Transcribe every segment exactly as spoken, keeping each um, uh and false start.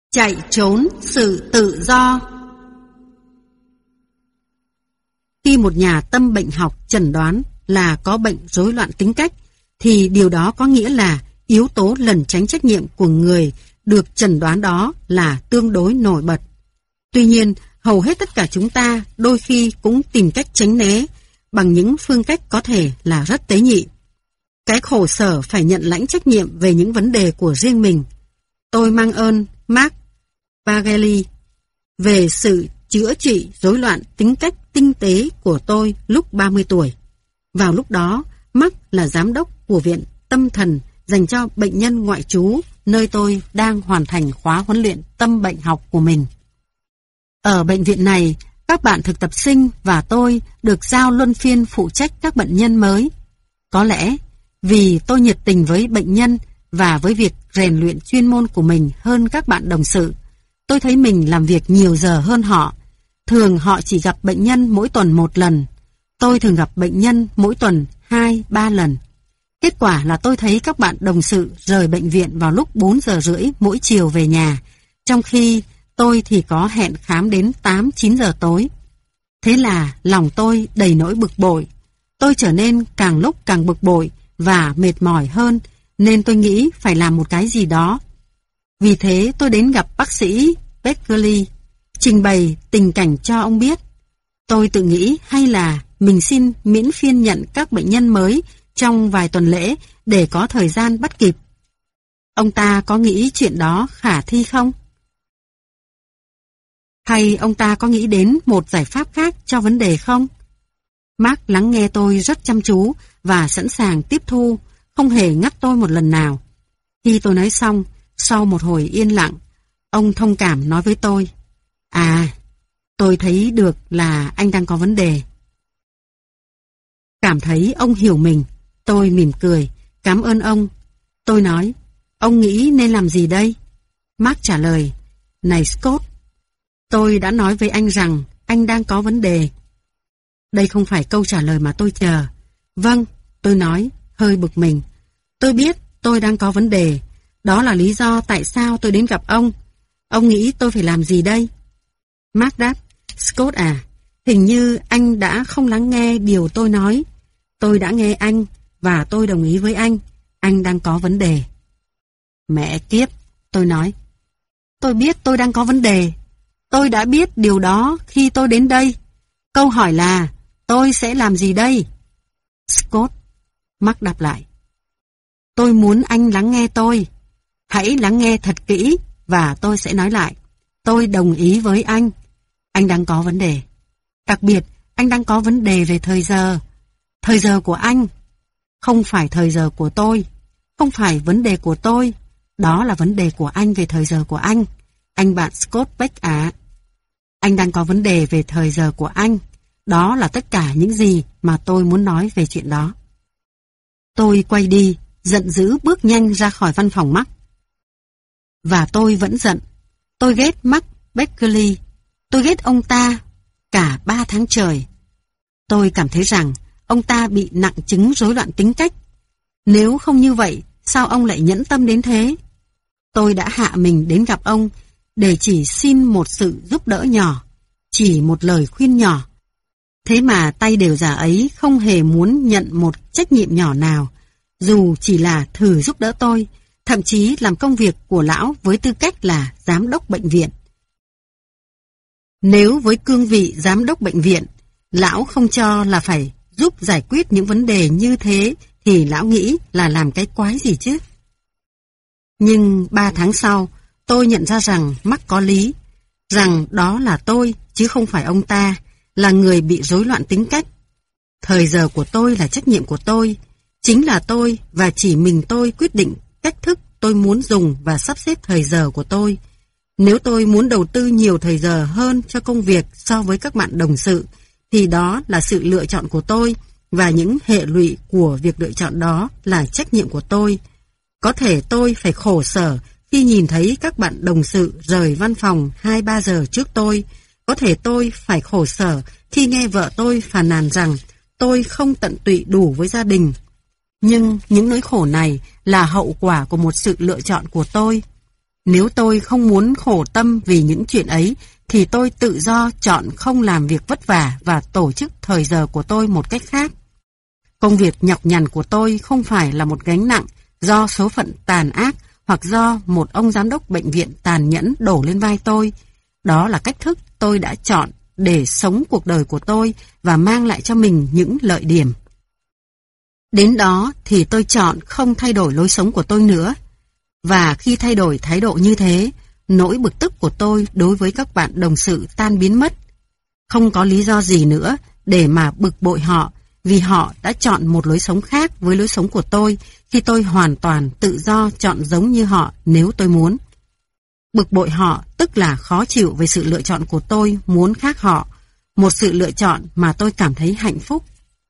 Chạy trốn sự tự do. Khi một nhà tâm bệnh học chẩn đoán là có bệnh rối loạn tính cách, thì điều đó có nghĩa là yếu tố lẩn tránh trách nhiệm của người được chẩn đoán đó là tương đối nổi bật. Tuy nhiên, hầu hết tất cả chúng ta đôi khi cũng tìm cách tránh né bằng những phương cách có thể là rất tế nhị. Cái khổ sở phải nhận lãnh trách nhiệm về những vấn đề của riêng mình. Tôi mang ơn Mark Bagley về sự chữa trị rối loạn tính cách tinh tế của tôi lúc ba mươi tuổi. Vào lúc đó, Mark là giám đốc của viện tâm thần dành cho bệnh nhân ngoại trú, nơi tôi đang hoàn thành khóa huấn luyện tâm bệnh học của mình. Ở bệnh viện này, các bạn thực tập sinh và tôi được giao luân phiên phụ trách các bệnh nhân mới. Có lẽ vì tôi nhiệt tình với bệnh nhân và với việc rèn luyện chuyên môn của mình hơn các bạn đồng sự, tôi thấy mình làm việc nhiều giờ hơn họ. Thường họ chỉ gặp bệnh nhân mỗi tuần một lần. Tôi thường gặp bệnh nhân mỗi tuần hai, ba lần. Kết quả là tôi thấy các bạn đồng sự rời bệnh viện vào lúc bốn giờ rưỡi mỗi chiều về nhà, trong khi tôi thì có hẹn khám đến tám, chín giờ tối. Thế là lòng tôi đầy nỗi bực bội. Tôi trở nên càng lúc càng bực bội và mệt mỏi hơn, nên tôi nghĩ phải làm một cái gì đó. Vì thế tôi đến gặp bác sĩ Beckley, trình bày tình cảnh cho ông biết. Tôi tự nghĩ hay là mình xin miễn phiên nhận các bệnh nhân mới trong vài tuần lễ để có thời gian bắt kịp. Ông ta có nghĩ chuyện đó khả thi không? Hay ông ta có nghĩ đến một giải pháp khác cho vấn đề không? Mark lắng nghe tôi rất chăm chú và sẵn sàng tiếp thu, không hề ngắt tôi một lần nào. Khi tôi nói xong, sau một hồi yên lặng, ông thông cảm nói với tôi: À, tôi thấy được là anh đang có vấn đề. Cảm thấy ông hiểu mình, tôi mỉm cười, cảm ơn ông. Tôi nói: Ông nghĩ nên làm gì đây? Mark trả lời: Này Scott, tôi đã nói với anh rằng anh đang có vấn đề. Đây không phải câu trả lời mà tôi chờ. Vâng, tôi nói, hơi bực mình. Tôi biết tôi đang có vấn đề. Đó là lý do tại sao tôi đến gặp ông. Ông nghĩ tôi phải làm gì đây? Mark đáp: Scott à, hình như anh đã không lắng nghe điều tôi nói. Tôi đã nghe anh và tôi đồng ý với anh. Anh đang có vấn đề. Mẹ kiếp, tôi nói. Tôi biết tôi đang có vấn đề. Tôi đã biết điều đó khi tôi đến đây. Câu hỏi là, tôi sẽ làm gì đây? Scott, Mark đáp lại. Tôi muốn anh lắng nghe tôi. Hãy lắng nghe thật kỹ và tôi sẽ nói lại. Tôi đồng ý với anh. Anh đang có vấn đề. Đặc biệt, anh đang có vấn đề về thời giờ. Thời giờ của anh. Không phải thời giờ của tôi. Không phải vấn đề của tôi. Đó là vấn đề của anh về thời giờ của anh. Anh bạn Scott Beck ạ. Anh đang có vấn đề về thời giờ của anh. Đó là tất cả những gì mà tôi muốn nói về chuyện đó. Tôi quay đi, giận dữ bước nhanh ra khỏi văn phòng Mark. Và tôi vẫn giận. Tôi ghét Mark Beckley. Tôi ghét ông ta cả ba tháng trời. Tôi cảm thấy rằng ông ta bị nặng chứng rối loạn tính cách. Nếu không như vậy, sao ông lại nhẫn tâm đến thế? Tôi đã hạ mình đến gặp ông để chỉ xin một sự giúp đỡ nhỏ, chỉ một lời khuyên nhỏ. Thế mà tay đều giả ấy không hề muốn nhận một trách nhiệm nhỏ nào, dù chỉ là thử giúp đỡ tôi, thậm chí làm công việc của lão với tư cách là giám đốc bệnh viện. Nếu với cương vị giám đốc bệnh viện, lão không cho là phải giúp giải quyết những vấn đề như thế, thì lão nghĩ là làm cái quái gì chứ? Nhưng ba tháng sau, tôi nhận ra rằng Mark có lý, rằng đó là tôi, chứ không phải ông ta, là người bị rối loạn tính cách. Thời giờ của tôi là trách nhiệm của tôi, chính là tôi và chỉ mình tôi quyết định cách thức tôi muốn dùng và sắp xếp thời giờ của tôi. Nếu tôi muốn đầu tư nhiều thời giờ hơn cho công việc so với các bạn đồng sự, thì đó là sự lựa chọn của tôi, và những hệ lụy của việc lựa chọn đó là trách nhiệm của tôi. Có thể tôi phải khổ sở khi nhìn thấy các bạn đồng sự rời văn phòng hai ba giờ trước tôi. Có thể tôi phải khổ sở khi nghe vợ tôi phàn nàn rằng tôi không tận tụy đủ với gia đình. Nhưng những nỗi khổ này là hậu quả của một sự lựa chọn của tôi. Nếu tôi không muốn khổ tâm vì những chuyện ấy, thì tôi tự do chọn không làm việc vất vả và tổ chức thời giờ của tôi một cách khác. Công việc nhọc nhằn của tôi không phải là một gánh nặng do số phận tàn ác hoặc do một ông giám đốc bệnh viện tàn nhẫn đổ lên vai tôi. Đó là cách thức tôi đã chọn để sống cuộc đời của tôi và mang lại cho mình những lợi điểm. Đến đó thì tôi chọn không thay đổi lối sống của tôi nữa. Và khi thay đổi thái độ như thế, nỗi bực tức của tôi đối với các bạn đồng sự tan biến mất. Không có lý do gì nữa để mà bực bội họ, vì họ đã chọn một lối sống khác với lối sống của tôi khi tôi hoàn toàn tự do chọn giống như họ nếu tôi muốn. Bực bội họ tức là khó chịu về sự lựa chọn của tôi muốn khác họ, một sự lựa chọn mà tôi cảm thấy hạnh phúc.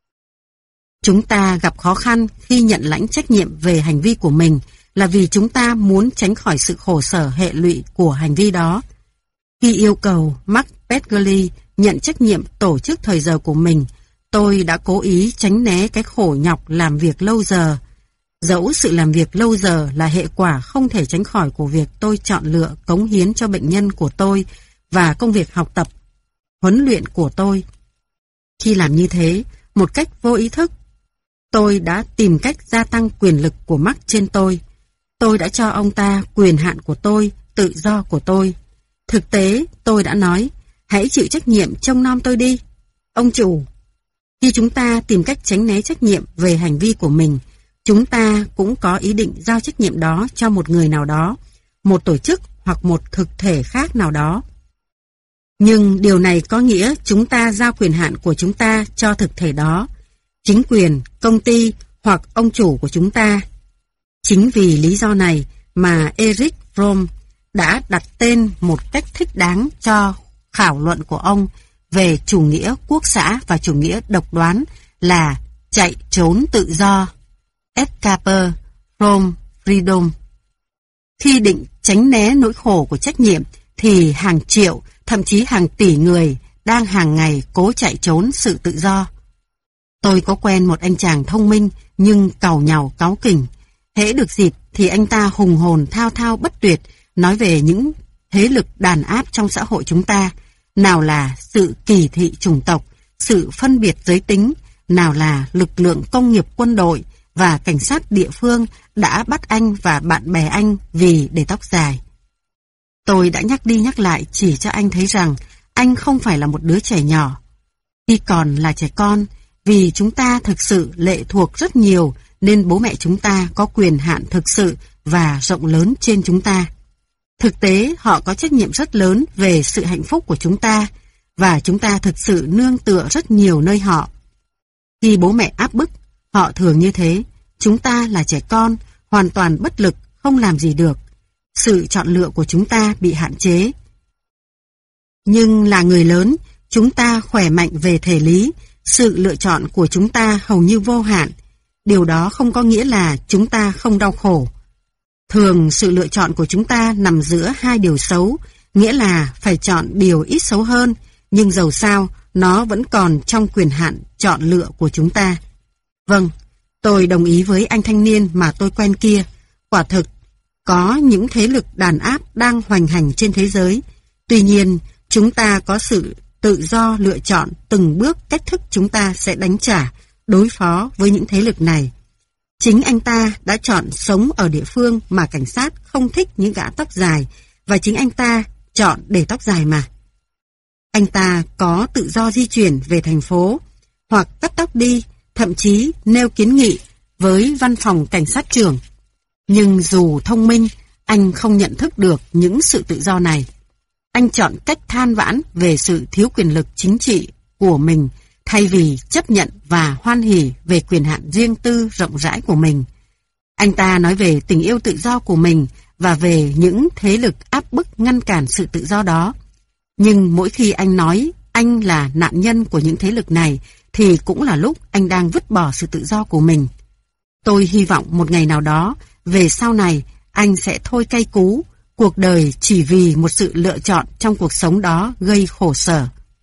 Chúng ta gặp khó khăn khi nhận lãnh trách nhiệm về hành vi của mình là vì chúng ta muốn tránh khỏi sự khổ sở hệ lụy của hành vi đó. Khi yêu cầu Mark Pedgally nhận trách nhiệm tổ chức thời giờ của mình, tôi đã cố ý tránh né cái khổ nhọc làm việc lâu giờ. Dẫu sự làm việc lâu giờ là hệ quả không thể tránh khỏi của việc tôi chọn lựa cống hiến cho bệnh nhân của tôi và công việc học tập, huấn luyện của tôi. Khi làm như thế, một cách vô ý thức, tôi đã tìm cách gia tăng quyền lực của Mark trên tôi. Tôi đã cho ông ta quyền hạn của tôi, tự do của tôi. Thực tế, tôi đã nói, hãy chịu trách nhiệm trông nom tôi đi, ông chủ. Khi chúng ta tìm cách tránh né trách nhiệm về hành vi của mình, chúng ta cũng có ý định giao trách nhiệm đó cho một người nào đó, một tổ chức hoặc một thực thể khác nào đó. Nhưng điều này có nghĩa chúng ta giao quyền hạn của chúng ta cho thực thể đó, chính quyền, công ty hoặc ông chủ của chúng ta. Chính vì lý do này mà Erich Fromm đã đặt tên một cách thích đáng cho khảo luận của ông về chủ nghĩa quốc xã và chủ nghĩa độc đoán là chạy trốn tự do, escape from freedom. Khi định tránh né nỗi khổ của trách nhiệm thì hàng triệu, thậm chí hàng tỷ người đang hàng ngày cố chạy trốn sự tự do. Tôi có quen một anh chàng thông minh nhưng càu nhàu cáu kỉnh. Hễ được dịp thì anh ta hùng hồn thao thao bất tuyệt nói về những thế lực đàn áp trong xã hội chúng ta, nào là sự kỳ thị chủng tộc, sự phân biệt giới tính, nào là lực lượng công nghiệp quân đội và cảnh sát địa phương đã bắt anh và bạn bè anh vì để tóc dài. Tôi đã nhắc đi nhắc lại chỉ cho anh thấy rằng anh không phải là một đứa trẻ nhỏ. Khi còn là trẻ con, vì chúng ta thực sự lệ thuộc rất nhiều nên bố mẹ chúng ta có quyền hạn thực sự và rộng lớn trên chúng ta. Thực tế, họ có trách nhiệm rất lớn về sự hạnh phúc của chúng ta và chúng ta thực sự nương tựa rất nhiều nơi họ. Khi bố mẹ áp bức, họ thường như thế. Chúng ta là trẻ con, hoàn toàn bất lực, không làm gì được. Sự chọn lựa của chúng ta bị hạn chế. Nhưng là người lớn, chúng ta khỏe mạnh về thể lý, sự lựa chọn của chúng ta hầu như vô hạn. Điều đó không có nghĩa là chúng ta không đau khổ. Thường sự lựa chọn của chúng ta nằm giữa hai điều xấu, nghĩa là phải chọn điều ít xấu hơn, nhưng dầu sao nó vẫn còn trong quyền hạn chọn lựa của chúng ta. Vâng, tôi đồng ý với anh thanh niên mà tôi quen kia. Quả thực, có những thế lực đàn áp đang hoành hành trên thế giới. Tuy nhiên, chúng ta có sự tự do lựa chọn từng bước cách thức chúng ta sẽ đánh trả, đối phó với những thế lực này. Chính anh ta đã chọn sống ở địa phương mà cảnh sát không thích những gã tóc dài, và chính anh ta chọn để tóc dài mà. Anh ta có tự do di chuyển về thành phố, hoặc cắt tóc đi, thậm chí nêu kiến nghị với văn phòng cảnh sát trưởng. Nhưng dù thông minh, anh không nhận thức được những sự tự do này. Anh chọn cách than vãn về sự thiếu quyền lực chính trị của mình, thay vì chấp nhận và hoan hỉ về quyền hạn riêng tư rộng rãi của mình. Anh ta nói về tình yêu tự do của mình và về những thế lực áp bức ngăn cản sự tự do đó. Nhưng mỗi khi anh nói anh là nạn nhân của những thế lực này, thì cũng là lúc anh đang vứt bỏ sự tự do của mình. Tôi hy vọng một ngày nào đó, về sau này, anh sẽ thôi cay cú, cuộc đời chỉ vì một sự lựa chọn trong cuộc sống đó gây khổ sở.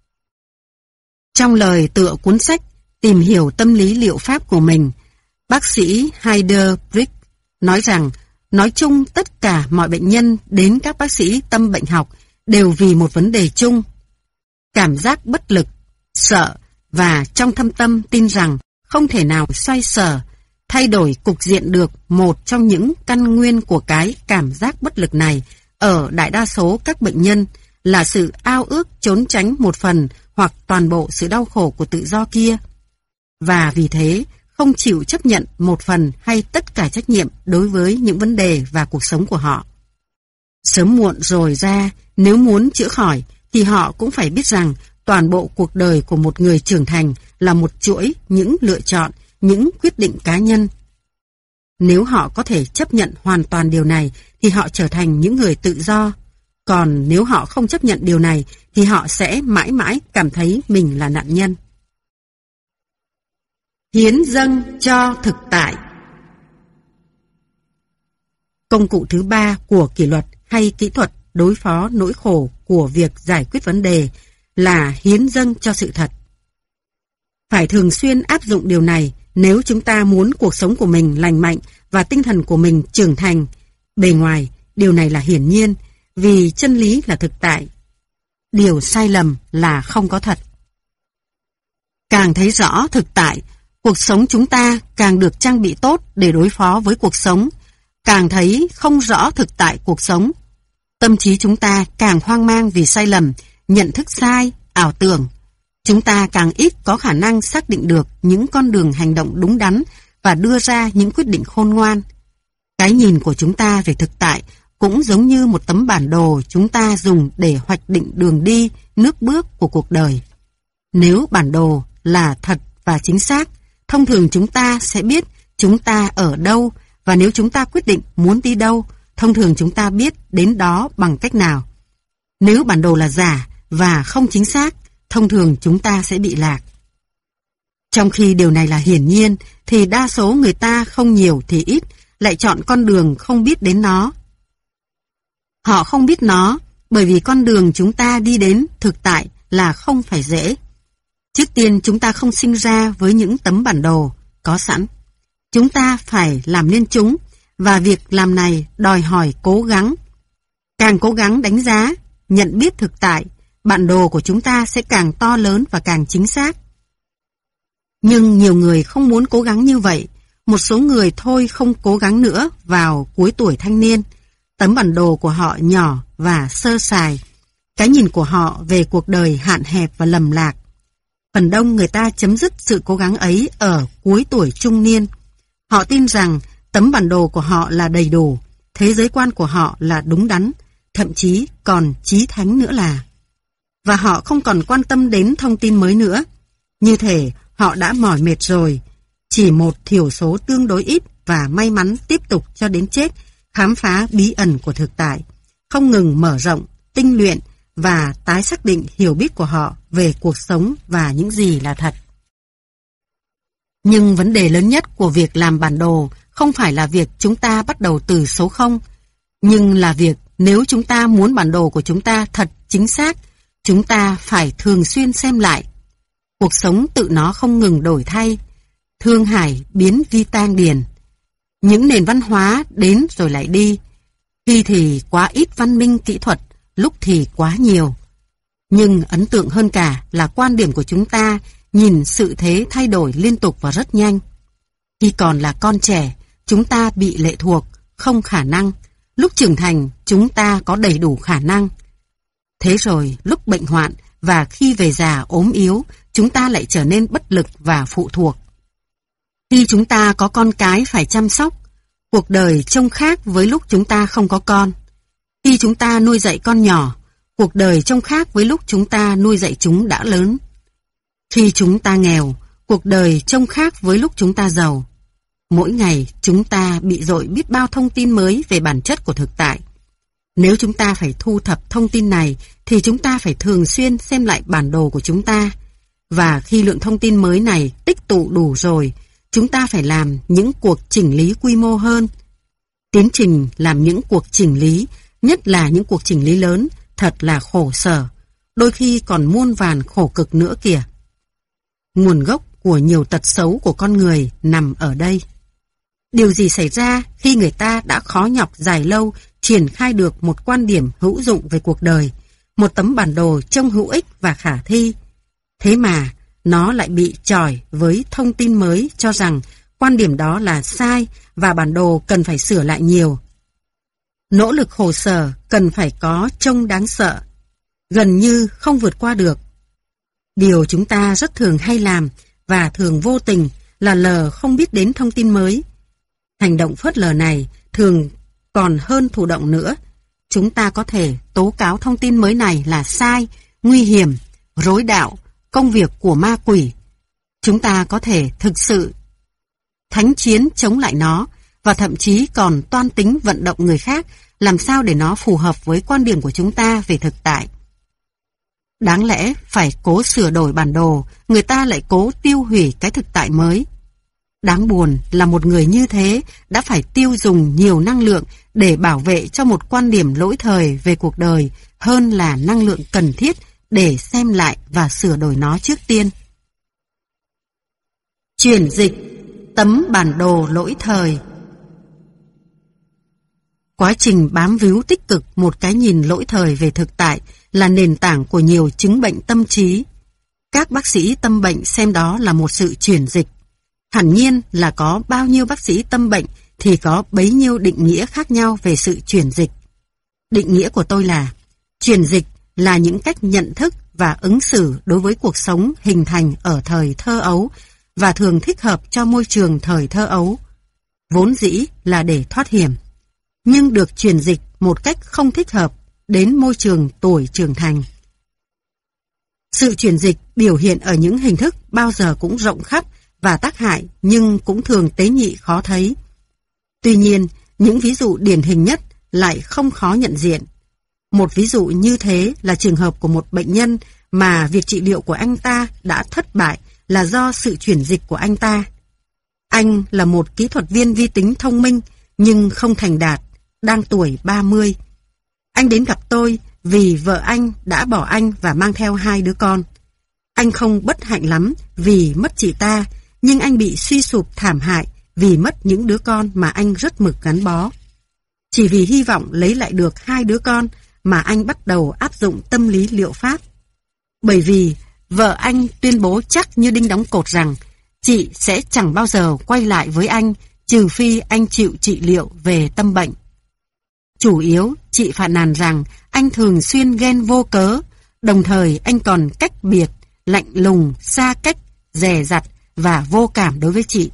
Trong lời tựa cuốn sách Tìm hiểu tâm lý liệu pháp của mình, bác sĩ Heider Brick nói rằng Nói chung tất cả mọi bệnh nhân đến các bác sĩ tâm bệnh học đều vì một vấn đề chung. Cảm giác bất lực, sợ và trong thâm tâm tin rằng không thể nào xoay sở, thay đổi cục diện được một trong những căn nguyên của cái cảm giác bất lực này ở đại đa số các bệnh nhân là sự ao ước trốn tránh một phần hoặc toàn bộ sự đau khổ của tự do kia. Và vì thế, không chịu chấp nhận một phần hay tất cả trách nhiệm đối với những vấn đề và cuộc sống của họ. Sớm muộn rồi ra, nếu muốn chữa khỏi, thì họ cũng phải biết rằng toàn bộ cuộc đời của một người trưởng thành là một chuỗi những lựa chọn, những quyết định cá nhân. Nếu họ có thể chấp nhận hoàn toàn điều này, thì họ trở thành những người tự do. Còn nếu họ không chấp nhận điều này, thì họ sẽ mãi mãi cảm thấy mình là nạn nhân. Hiến dâng cho thực tại. Công cụ thứ ba của kỷ luật hay kỹ thuật đối phó nỗi khổ của việc giải quyết vấn đề là hiến dâng cho sự thật. Phải thường xuyên áp dụng điều này nếu chúng ta muốn cuộc sống của mình lành mạnh và tinh thần của mình trưởng thành. Bề ngoài, điều này là hiển nhiên, vì chân lý là thực tại. Điều sai lầm là không có thật. Càng thấy rõ thực tại, cuộc sống chúng ta càng được trang bị tốt để đối phó với cuộc sống. Càng thấy không rõ thực tại cuộc sống, tâm trí chúng ta càng hoang mang vì sai lầm, nhận thức sai, ảo tưởng. Chúng ta càng ít có khả năng xác định được những con đường hành động đúng đắn và đưa ra những quyết định khôn ngoan. Cái nhìn của chúng ta về thực tại cũng giống như một tấm bản đồ chúng ta dùng để hoạch định đường đi, nước bước của cuộc đời. Nếu bản đồ là thật và chính xác, thông thường chúng ta sẽ biết chúng ta ở đâu, và nếu chúng ta quyết định muốn đi đâu, thông thường chúng ta biết đến đó bằng cách nào. Nếu bản đồ là giả và không chính xác, thông thường chúng ta sẽ bị lạc. Trong khi điều này là hiển nhiên, thì đa số người ta không nhiều thì ít lại chọn con đường không biết đến nó. Họ không biết nó bởi vì con đường chúng ta đi đến thực tại là không phải dễ. Trước tiên chúng ta không sinh ra với những tấm bản đồ có sẵn. Chúng ta phải làm nên chúng, và việc làm này đòi hỏi cố gắng. Càng cố gắng đánh giá, nhận biết thực tại, bản đồ của chúng ta sẽ càng to lớn và càng chính xác. Nhưng nhiều người không muốn cố gắng như vậy. Một số người thôi không cố gắng nữa vào cuối tuổi thanh niên. Tấm bản đồ của họ nhỏ và sơ sài. Cái nhìn của họ về cuộc đời hạn hẹp và lầm lạc. Phần đông người ta chấm dứt sự cố gắng ấy ở cuối tuổi trung niên. Họ tin rằng tấm bản đồ của họ là đầy đủ, thế giới quan của họ là đúng đắn, thậm chí còn chí thánh nữa là. Và họ không còn quan tâm đến thông tin mới nữa. Như thể họ đã mỏi mệt rồi. Chỉ một thiểu số tương đối ít và may mắn tiếp tục cho đến chết khám phá bí ẩn của thực tại, không ngừng mở rộng, tinh luyện và tái xác định hiểu biết của họ về cuộc sống và những gì là thật. Nhưng vấn đề lớn nhất của việc làm bản đồ không phải là việc chúng ta bắt đầu từ số không, nhưng là việc nếu chúng ta muốn bản đồ của chúng ta thật chính xác, chúng ta phải thường xuyên xem lại. Cuộc sống tự nó không ngừng đổi thay, thương hải biến vi tang điền. Những nền văn hóa đến rồi lại đi, khi thì quá ít văn minh kỹ thuật, lúc thì quá nhiều. Nhưng ấn tượng hơn cả là quan điểm của chúng ta nhìn sự thế thay đổi liên tục và rất nhanh. Khi còn là con trẻ, chúng ta bị lệ thuộc, không khả năng. Lúc trưởng thành, chúng ta có đầy đủ khả năng. Thế rồi, lúc bệnh hoạn và khi về già ốm yếu, chúng ta lại trở nên bất lực và phụ thuộc. Khi chúng ta có con cái phải chăm sóc, cuộc đời trông khác với lúc chúng ta không có con. Khi chúng ta nuôi dạy con nhỏ, cuộc đời trông khác với lúc chúng ta nuôi dạy chúng đã lớn. Khi chúng ta nghèo, cuộc đời trông khác với lúc chúng ta giàu. Mỗi ngày chúng ta bị dội biết bao thông tin mới về bản chất của thực tại. Nếu chúng ta phải thu thập thông tin này, thì chúng ta phải thường xuyên xem lại bản đồ của chúng ta. Và khi lượng thông tin mới này tích tụ đủ rồi, chúng ta phải làm những cuộc chỉnh lý quy mô hơn. Tiến trình làm những cuộc chỉnh lý, nhất là những cuộc chỉnh lý lớn, thật là khổ sở, đôi khi còn muôn vàn khổ cực nữa kìa. Nguồn gốc của nhiều tật xấu của con người nằm ở đây. Điều gì xảy ra khi người ta đã khó nhọc dài lâu triển khai được một quan điểm hữu dụng về cuộc đời, một tấm bản đồ trông hữu ích và khả thi? Thế mà, nó lại bị chọi với thông tin mới cho rằng quan điểm đó là sai và bản đồ cần phải sửa lại nhiều. Nỗ lực khổ sở cần phải có trông đáng sợ, gần như không vượt qua được. Điều chúng ta rất thường hay làm và thường vô tình là lờ không biết đến thông tin mới. Hành động phớt lờ này thường còn hơn thụ động nữa. Chúng ta có thể tố cáo thông tin mới này là sai, nguy hiểm, rối đạo, công việc của ma quỷ. Chúng ta có thể thực sự thánh chiến chống lại nó và thậm chí còn toan tính vận động người khác làm sao để nó phù hợp với quan điểm của chúng ta về thực tại. Đáng lẽ phải cố sửa đổi bản đồ, người ta lại cố tiêu hủy cái thực tại mới. Đáng buồn là một người như thế đã phải tiêu dùng nhiều năng lượng để bảo vệ cho một quan điểm lỗi thời về cuộc đời hơn là năng lượng cần thiết để xem lại và sửa đổi nó trước tiên. Chuyển dịch tấm bản đồ lỗi thời. Quá trình bám víu tích cực một cái nhìn lỗi thời về thực tại là nền tảng của nhiều chứng bệnh tâm trí. Các bác sĩ tâm bệnh xem đó là một sự chuyển dịch. Hẳn nhiên là có bao nhiêu bác sĩ tâm bệnh thì có bấy nhiêu định nghĩa khác nhau về sự chuyển dịch. Định nghĩa của tôi là chuyển dịch là những cách nhận thức và ứng xử đối với cuộc sống hình thành ở thời thơ ấu và thường thích hợp cho môi trường thời thơ ấu. Vốn dĩ là để thoát hiểm, nhưng được chuyển dịch một cách không thích hợp đến môi trường tuổi trưởng thành. Sự chuyển dịch biểu hiện ở những hình thức bao giờ cũng rộng khắp và tác hại nhưng cũng thường tế nhị khó thấy. Tuy nhiên, những ví dụ điển hình nhất lại không khó nhận diện. Một ví dụ như thế là trường hợp của một bệnh nhân mà việc trị liệu của anh ta đã thất bại là do sự chuyển dịch của anh ta. Anh là một kỹ thuật viên vi tính thông minh nhưng không thành đạt, đang tuổi ba mươi. Anh đến gặp tôi vì vợ anh đã bỏ anh và mang theo hai đứa con. Anh không bất hạnh lắm vì mất chị ta, nhưng anh bị suy sụp thảm hại vì mất những đứa con mà anh rất mực gắn bó. Chỉ vì hy vọng lấy lại được hai đứa con mà anh bắt đầu áp dụng tâm lý liệu pháp. Bởi vì vợ anh tuyên bố chắc như đinh đóng cột rằng chị sẽ chẳng bao giờ quay lại với anh trừ phi anh chịu trị liệu về tâm bệnh. Chủ yếu, chị phàn nàn rằng anh thường xuyên ghen vô cớ, đồng thời anh còn cách biệt, lạnh lùng, xa cách, dè dặt và vô cảm đối với chị.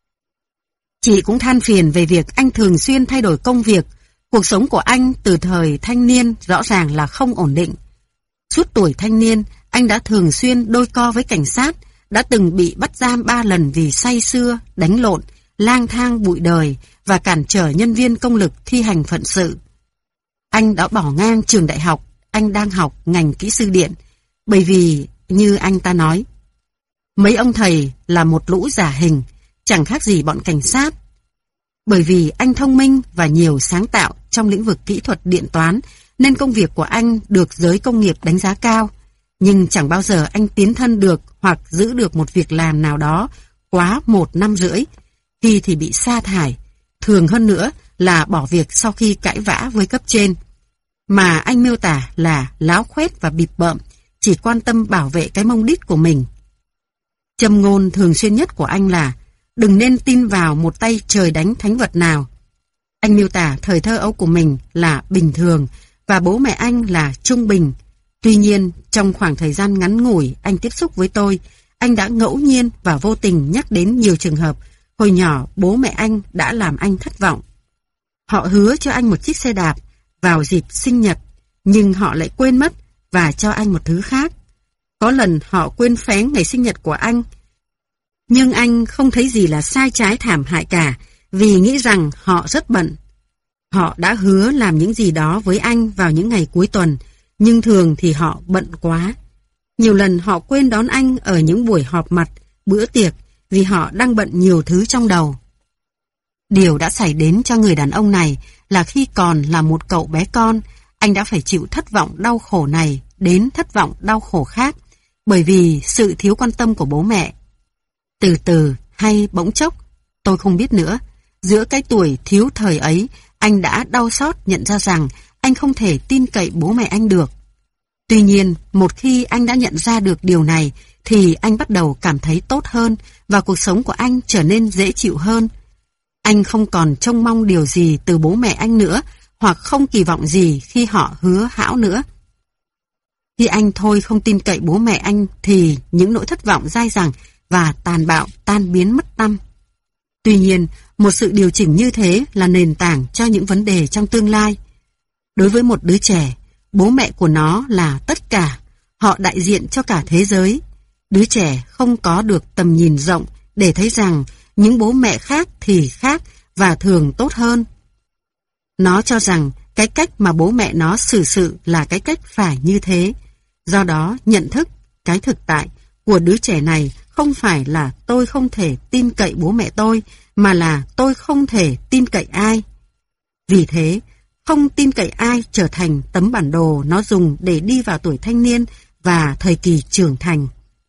Chị cũng than phiền về việc anh thường xuyên thay đổi công việc, cuộc sống của anh từ thời thanh niên rõ ràng là không ổn định. Suốt tuổi thanh niên, anh đã thường xuyên đôi co với cảnh sát, đã từng bị bắt giam ba lần vì say sưa, đánh lộn, lang thang bụi đời và cản trở nhân viên công lực thi hành phận sự. Anh đã bỏ ngang trường đại học, anh đang học ngành kỹ sư điện, bởi vì, như anh ta nói, mấy ông thầy là một lũ giả hình, chẳng khác gì bọn cảnh sát. Bởi vì anh thông minh và nhiều sáng tạo trong lĩnh vực kỹ thuật điện toán, nên công việc của anh được giới công nghiệp đánh giá cao, nhưng chẳng bao giờ anh tiến thân được hoặc giữ được một việc làm nào đó quá một năm rưỡi, khi thì bị sa thải, thường hơn nữa là bỏ việc sau khi cãi vã với cấp trên. Mà anh miêu tả là láo khoét và bịp bợm, chỉ quan tâm bảo vệ cái mông đít của mình. Châm ngôn thường xuyên nhất của anh là đừng nên tin vào một tay trời đánh thánh vật nào. Anh miêu tả thời thơ ấu của mình là bình thường và bố mẹ anh là trung bình. Tuy nhiên, trong khoảng thời gian ngắn ngủi anh tiếp xúc với tôi, anh đã ngẫu nhiên và vô tình nhắc đến nhiều trường hợp hồi nhỏ bố mẹ anh đã làm anh thất vọng. Họ hứa cho anh một chiếc xe đạp vào dịp sinh nhật, nhưng họ lại quên mất và cho anh một thứ khác. Có lần họ quên phén ngày sinh nhật của anh, nhưng anh không thấy gì là sai trái thảm hại cả, vì nghĩ rằng họ rất bận. Họ đã hứa làm những gì đó với anh vào những ngày cuối tuần, nhưng thường thì họ bận quá. Nhiều lần họ quên đón anh ở những buổi họp mặt, bữa tiệc, vì họ đang bận nhiều thứ trong đầu. Điều đã xảy đến cho người đàn ông này là khi còn là một cậu bé con, anh đã phải chịu thất vọng đau khổ này đến thất vọng đau khổ khác, bởi vì sự thiếu quan tâm của bố mẹ. Từ từ hay bỗng chốc, tôi không biết nữa, Giữa cái tuổi thiếu thời ấy, anh đã đau xót nhận ra rằng anh không thể tin cậy bố mẹ anh được. Tuy nhiên, một khi anh đã nhận ra được điều này, thì anh bắt đầu cảm thấy tốt hơn và cuộc sống của anh trở nên dễ chịu hơn. Anh không còn trông mong điều gì từ bố mẹ anh nữa, hoặc không kỳ vọng gì khi họ hứa hão nữa. Khi anh thôi không tin cậy bố mẹ anh thì những nỗi thất vọng dai dẳng và tàn bạo tan biến mất tăm. Tuy nhiên, một sự điều chỉnh như thế là nền tảng cho những vấn đề trong tương lai. Đối với một đứa trẻ, bố mẹ của nó là tất cả, họ đại diện cho cả thế giới. Đứa trẻ không có được tầm nhìn rộng để thấy rằng những bố mẹ khác thì khác và thường tốt hơn. Nó cho rằng cái cách mà bố mẹ nó xử sự là cái cách phải như thế. Do đó, nhận thức, cái thực tại của đứa trẻ này không phải là tôi không thể tin cậy bố mẹ tôi, mà là tôi không thể tin cậy ai. Vì thế, không tin cậy ai trở thành tấm bản đồ nó dùng để đi vào tuổi thanh niên và thời kỳ trưởng thành.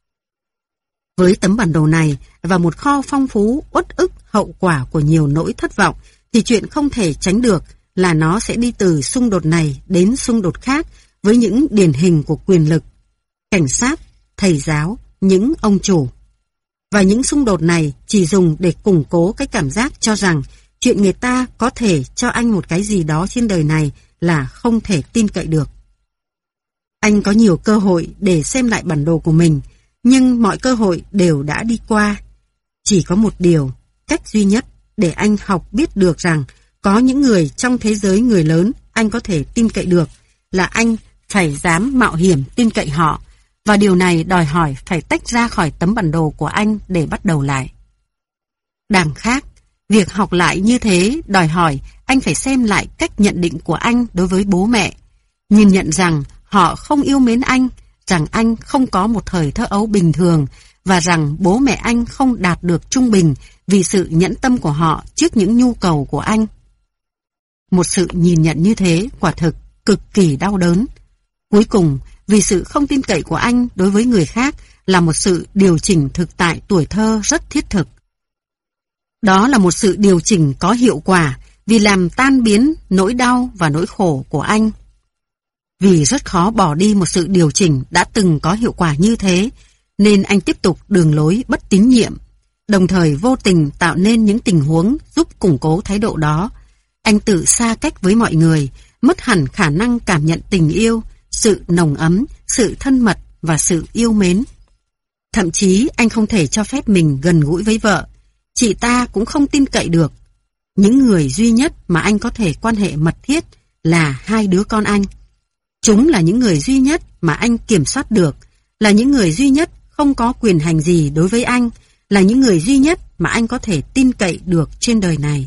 Với tấm bản đồ này và một kho phong phú uất ức hậu quả của nhiều nỗi thất vọng, thì chuyện không thể tránh được là nó sẽ đi từ xung đột này đến xung đột khác với những điển hình của quyền lực, cảnh sát, thầy giáo, những ông chủ. Và những xung đột này chỉ dùng để củng cố cái cảm giác cho rằng chuyện người ta có thể cho anh một cái gì đó trên đời này là không thể tin cậy được. Anh có nhiều cơ hội để xem lại bản đồ của mình, nhưng mọi cơ hội đều đã đi qua. Chỉ có một điều, cách duy nhất để anh học biết được rằng có những người trong thế giới người lớn anh có thể tin cậy được, là anh phải dám mạo hiểm tin cậy họ, và điều này đòi hỏi phải tách ra khỏi tấm bản đồ của anh để bắt đầu lại. Đằng khác, việc học lại như thế đòi hỏi anh phải xem lại cách nhận định của anh đối với bố mẹ, nhìn nhận rằng họ không yêu mến anh, rằng anh không có một thời thơ ấu bình thường, và rằng bố mẹ anh không đạt được trung bình vì sự nhẫn tâm của họ trước những nhu cầu của anh. Một sự nhìn nhận như thế quả thực cực kỳ đau đớn. Cuối cùng, vì sự không tin cậy của anh đối với người khác là một sự điều chỉnh thực tại tuổi thơ rất thiết thực. Đó là một sự điều chỉnh có hiệu quả vì làm tan biến nỗi đau và nỗi khổ của anh. Vì rất khó bỏ đi một sự điều chỉnh đã từng có hiệu quả như thế, nên anh tiếp tục đường lối bất tín nhiệm, đồng thời vô tình tạo nên những tình huống giúp củng cố thái độ đó. Anh tự xa cách với mọi người, mất hẳn khả năng cảm nhận tình yêu, sự nồng ấm, sự thân mật và sự yêu mến. Thậm chí anh không thể cho phép mình gần gũi với vợ. Chị ta cũng không tin cậy được. Những người duy nhất mà anh có thể quan hệ mật thiết là hai đứa con anh. Chúng là những người duy nhất mà anh kiểm soát được, là những người duy nhất không có quyền hành gì đối với anh, là những người duy nhất mà anh có thể tin cậy được trên đời này.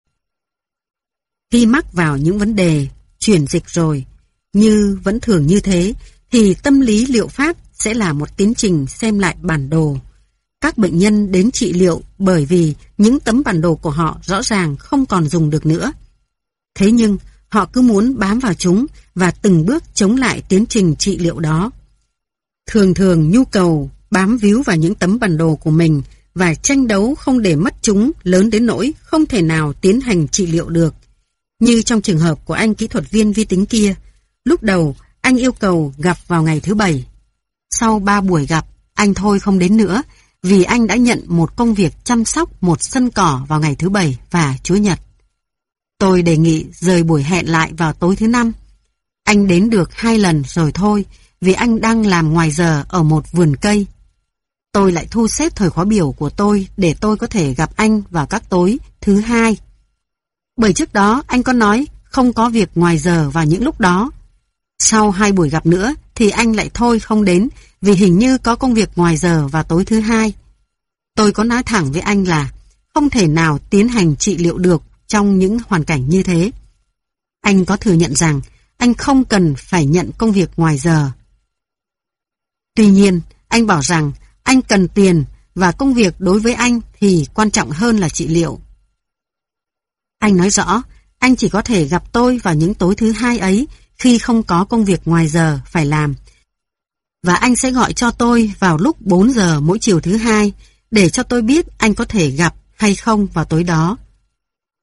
Khi mắc vào những vấn đề chuyển dịch rồi, như vẫn thường như thế, thì tâm lý liệu pháp sẽ là một tiến trình xem lại bản đồ. Các bệnh nhân đến trị liệu bởi vì những tấm bản đồ của họ rõ ràng không còn dùng được nữa. Thế nhưng, họ cứ muốn bám vào chúng và từng bước chống lại tiến trình trị liệu đó. Thường thường nhu cầu bám víu vào những tấm bản đồ của mình và tranh đấu không để mất chúng lớn đến nỗi không thể nào tiến hành trị liệu được. Như trong trường hợp của anh kỹ thuật viên vi tính kia, lúc đầu anh yêu cầu gặp vào ngày thứ Bảy. Sau ba buổi gặp, anh thôi không đến nữa vì anh đã nhận một công việc chăm sóc một sân cỏ vào ngày thứ Bảy và Chủ nhật. Tôi đề nghị rời buổi hẹn lại vào tối thứ Năm. Anh đến được hai lần rồi thôi vì anh đang làm ngoài giờ ở một vườn cây. Tôi lại thu xếp thời khóa biểu của tôi để tôi có thể gặp anh vào các tối thứ Hai. Bởi trước đó anh có nói không có việc ngoài giờ vào những lúc đó. Sau hai buổi gặp nữa thì anh lại thôi không đến vì hình như có công việc ngoài giờ vào tối thứ Hai. Tôi có nói thẳng với anh là không thể nào tiến hành trị liệu được trong những hoàn cảnh như thế. Anh có thừa nhận rằng anh không cần phải nhận công việc ngoài giờ. Tuy nhiên, anh bảo rằng anh cần tiền và công việc đối với anh thì quan trọng hơn là trị liệu. Anh nói rõ, anh chỉ có thể gặp tôi vào những tối thứ Hai ấy khi không có công việc ngoài giờ phải làm. Và anh sẽ gọi cho tôi vào lúc bốn giờ mỗi chiều thứ Hai để cho tôi biết anh có thể gặp hay không vào tối đó.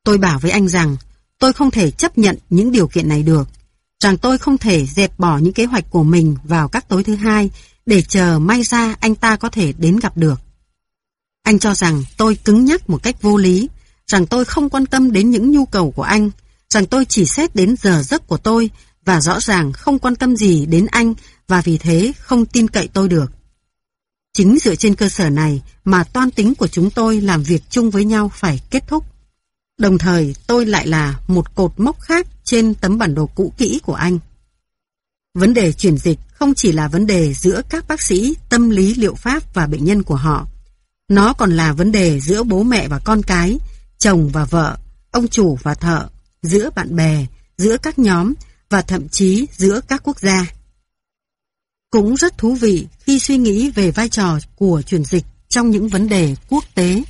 Tôi bảo với anh rằng tôi không thể chấp nhận những điều kiện này được, rằng tôi không thể dẹp bỏ những kế hoạch của mình vào các tối thứ hai để chờ may ra anh ta có thể đến gặp được. Anh cho rằng tôi cứng nhắc một cách vô lý, rằng tôi không quan tâm đến những nhu cầu của anh, rằng tôi chỉ xét đến giờ giấc của tôi và rõ ràng không quan tâm gì đến anh và vì thế không tin cậy tôi được. Chính dựa trên cơ sở này mà toan tính của chúng tôi làm việc chung với nhau phải kết thúc. Đồng thời tôi lại là một cột mốc khác trên tấm bản đồ cũ kỹ của anh. Vấn đề chuyển dịch không chỉ là vấn đề giữa các bác sĩ tâm lý liệu pháp và bệnh nhân của họ. Nó còn là vấn đề giữa bố mẹ và con cái, chồng và vợ, ông chủ và thợ, giữa bạn bè, giữa các nhóm và thậm chí giữa các quốc gia. Cũng rất thú vị khi suy nghĩ về vai trò của chuyển dịch trong những vấn đề quốc tế.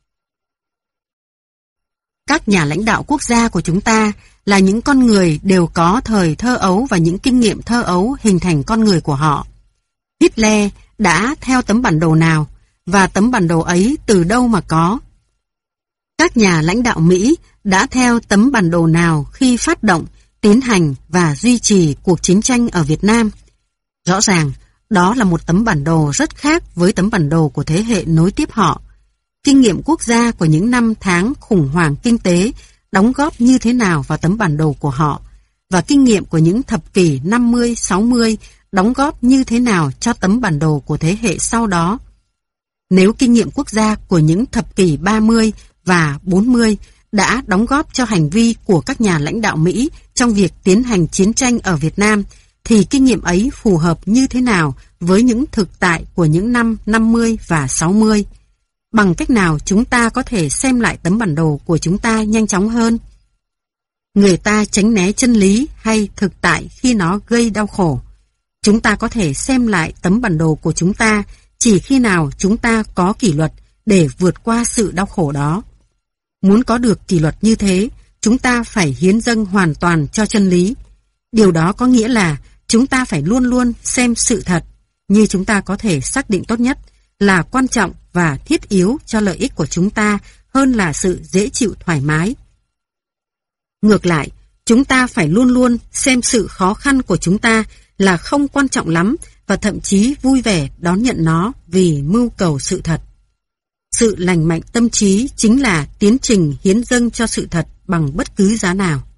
Các nhà lãnh đạo quốc gia của chúng ta là những con người đều có thời thơ ấu và những kinh nghiệm thơ ấu hình thành con người của họ. Hitler đã theo tấm bản đồ nào và tấm bản đồ ấy từ đâu mà có? Các nhà lãnh đạo Mỹ đã theo tấm bản đồ nào khi phát động, tiến hành và duy trì cuộc chiến tranh ở Việt Nam? Rõ ràng, đó là một tấm bản đồ rất khác với tấm bản đồ của thế hệ nối tiếp họ. Kinh nghiệm quốc gia của những năm tháng khủng hoảng kinh tế đóng góp như thế nào vào tấm bản đồ của họ, và kinh nghiệm của những thập kỷ năm mươi, sáu mươi đóng góp như thế nào cho tấm bản đồ của thế hệ sau đó. Nếu kinh nghiệm quốc gia của những thập kỷ ba mươi và bốn mươi đã đóng góp cho hành vi của các nhà lãnh đạo Mỹ trong việc tiến hành chiến tranh ở Việt Nam, thì kinh nghiệm ấy phù hợp như thế nào với những thực tại của những năm năm mươi và sáu mươi? Bằng cách nào chúng ta có thể xem lại tấm bản đồ của chúng ta nhanh chóng hơn? Người ta tránh né chân lý hay thực tại khi nó gây đau khổ. Chúng ta có thể xem lại tấm bản đồ của chúng ta chỉ khi nào chúng ta có kỷ luật để vượt qua sự đau khổ đó. Muốn có được kỷ luật như thế, chúng ta phải hiến dâng hoàn toàn cho chân lý. Điều đó có nghĩa là chúng ta phải luôn luôn xem sự thật, như chúng ta có thể xác định tốt nhất, là quan trọng và thiết yếu cho lợi ích của chúng ta hơn là sự dễ chịu thoải mái. Ngược lại, chúng ta phải luôn luôn xem sự khó khăn của chúng ta là không quan trọng lắm và thậm chí vui vẻ đón nhận nó vì mưu cầu sự thật. Sự lành mạnh tâm trí chính là tiến trình hiến dâng cho sự thật bằng bất cứ giá nào.